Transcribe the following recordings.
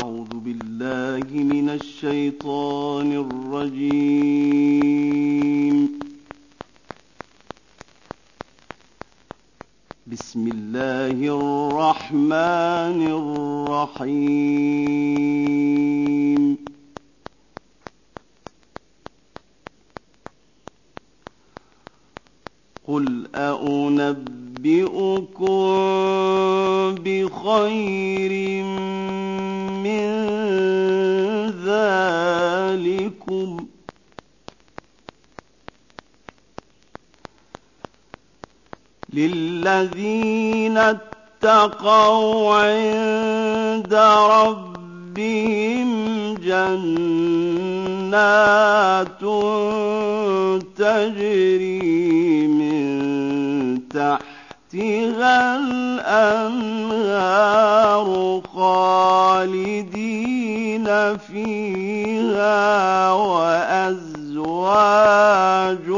أعوذ بالله من الشيطان الرجيم. بسم الله الرحمن الرحيم. قل أنبئكم بخير من ذلكم للذين اتقوا عند ربهم جنات تجري من تحتها الأنهار خالدين فيها وأزواج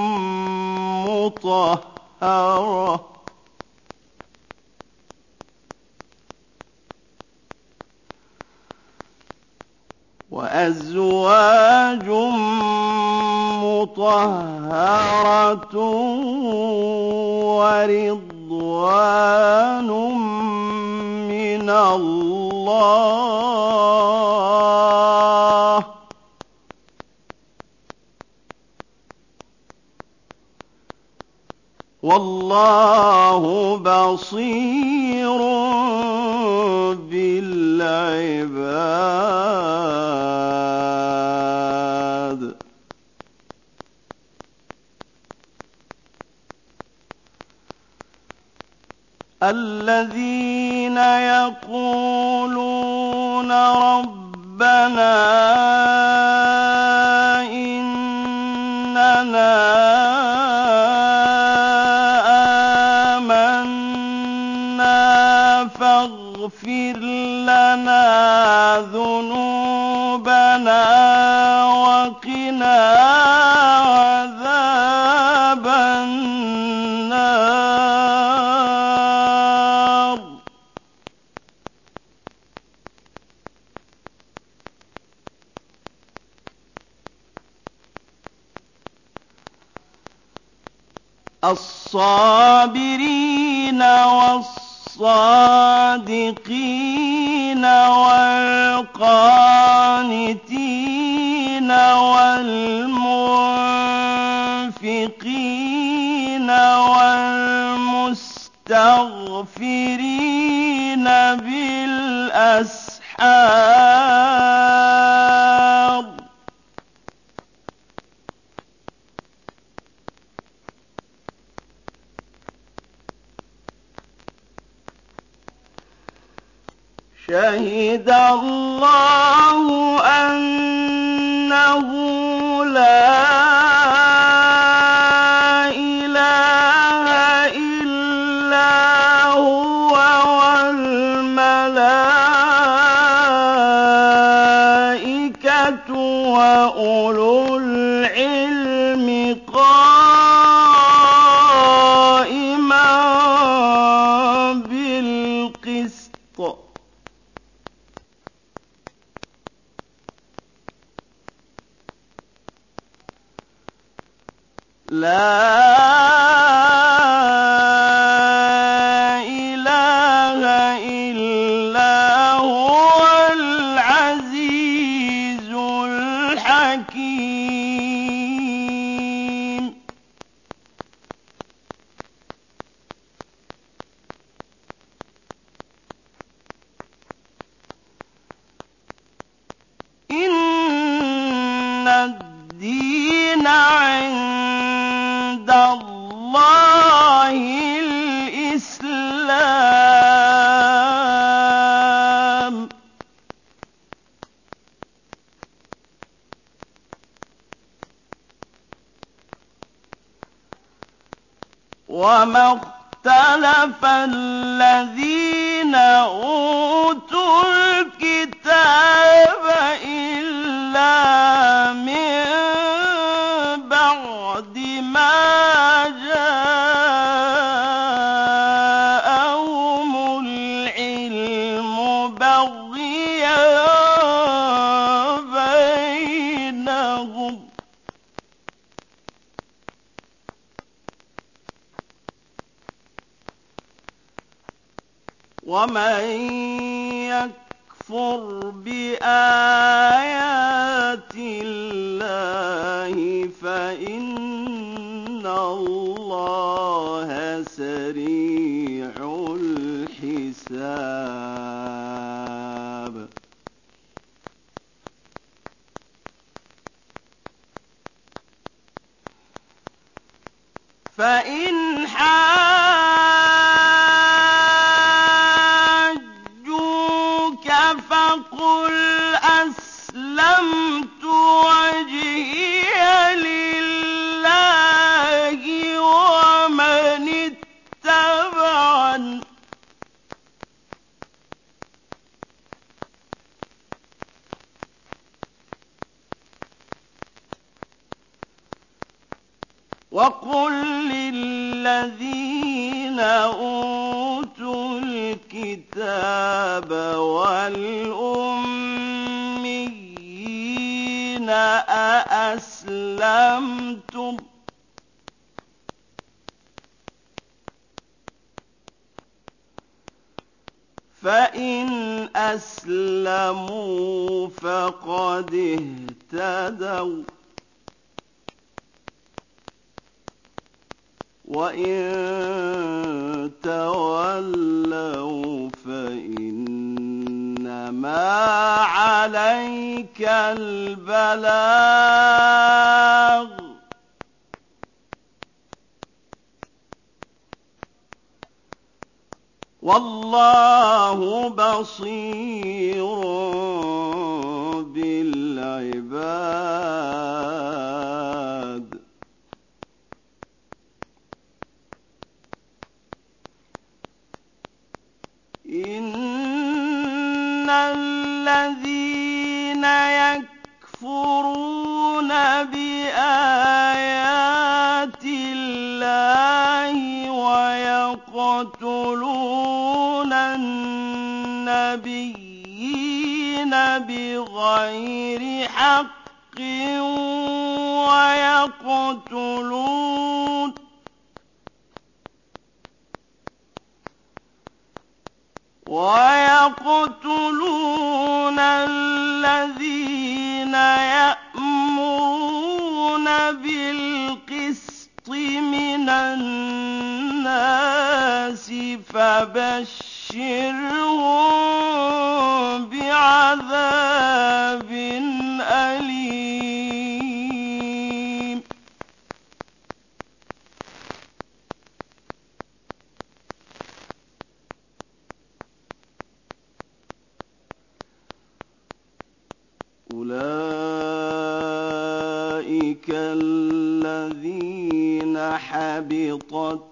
مطهرة ورضوان من الله والله بصير بالعباد. الذين يقولون ربنا إننا آمنا فاغفر لنا ذنوبنا وقنا عذاب النار. الصابرين والصادقين والقانتين والمنفقين والمستغفرين بالأسحار. شهد الله أنه لا إله إلا هو والملائكة وأولو العلم قائما بالقسط. لا إله إلا هو العزيز الحكيم. إن الدين عند الله الإسلام. وما اختلف الذين أوتوا الكتاب إلا من بعد ما جاءهم العلم بغيا ومن يكفر بآيات الله فإن الله سريع الحساب فإن حاجوك فقل أسلمت وجهي لله ومن اتبعني وقل للذين أوتوا الكتاب والأميين أأسلمتم فإن أسلموا فقد اهتدوا وإن تولوا فإنما عليك البلاغ والله بصير بالعباد إن الذين يكفرون بآيات الله ويقتلون النبيين بغير حق ويقتلون الذين يأمرون بالقسط من الناس فبشرهم بعذاب أليم أولئك الذين حبطت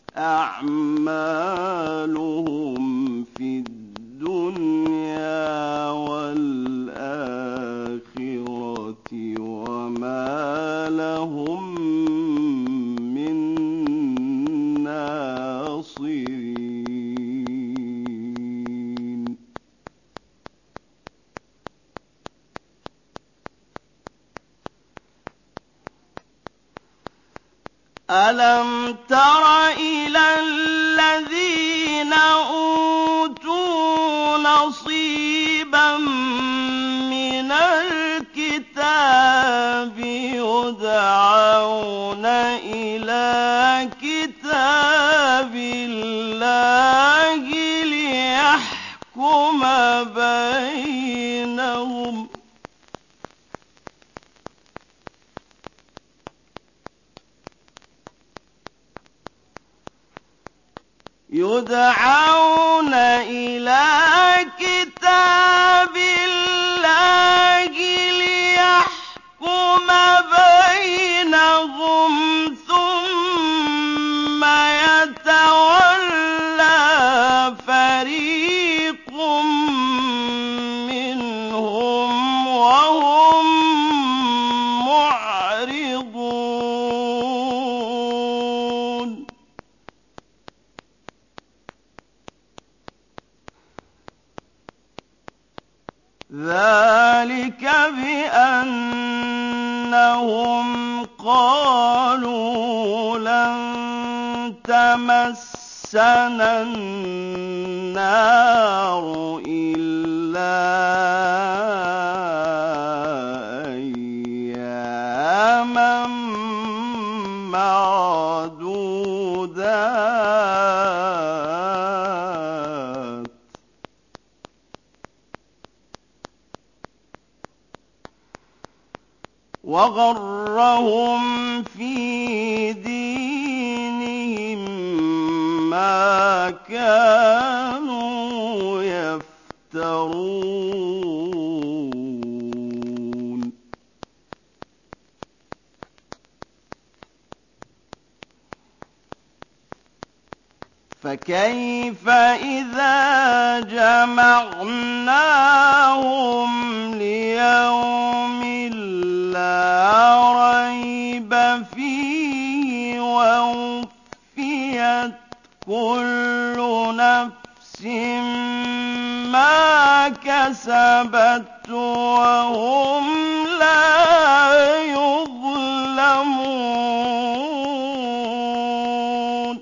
أعمالهم في الدنيا والآخرة وما لهم من ناصرين ألم تر إلى الذين أوتوا نصيبا من الكتاب يدعون إلى كتاب الله ليحكم بينهم يدعون إلى كتاب الله ليحكم بينهم ثم يتولى فريق منهم وهم معرضون ذلك بأنهم قالوا لن تمسنا تمسنا النار إلا أياما معدودات وغرهم في دينهم ما كانوا يفترون فكيف إذا جمعناهم ليوم لا ريب فيه ووفيت كل نفس ما كسبت وهم لا يظلمون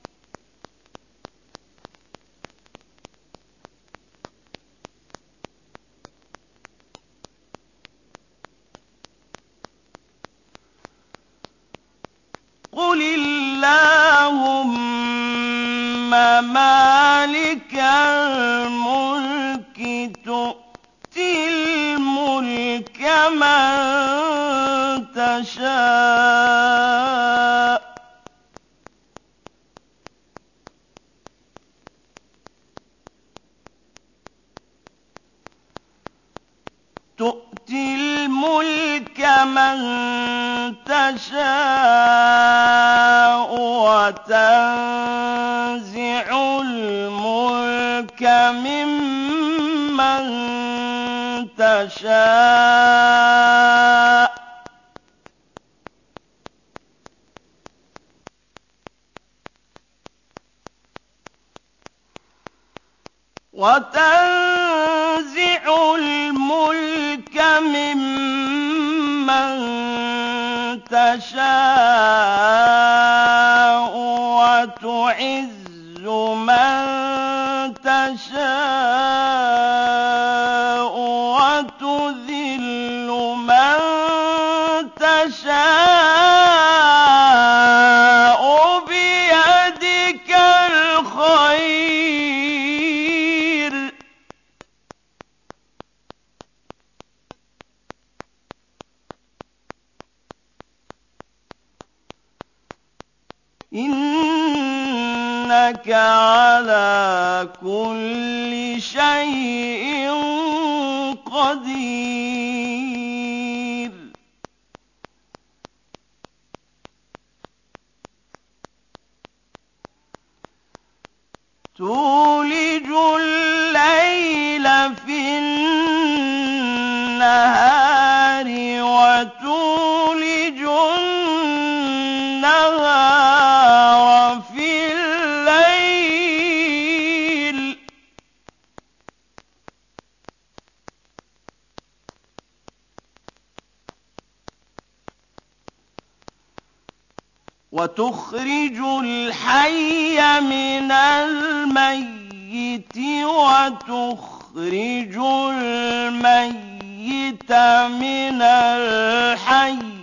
قل اللهم مالك الملك تؤتي الملك من تشاء تؤتي الملك من تشاء وتنزع الملك ممن تشاء وتعز من تشاء وتذل من تشاء بيدك الخير إنك على كل شيء قدير تولج الليل في النهار وتولج النهار في الليل وتخرج الحي من الميت وتخرج الميت من الحي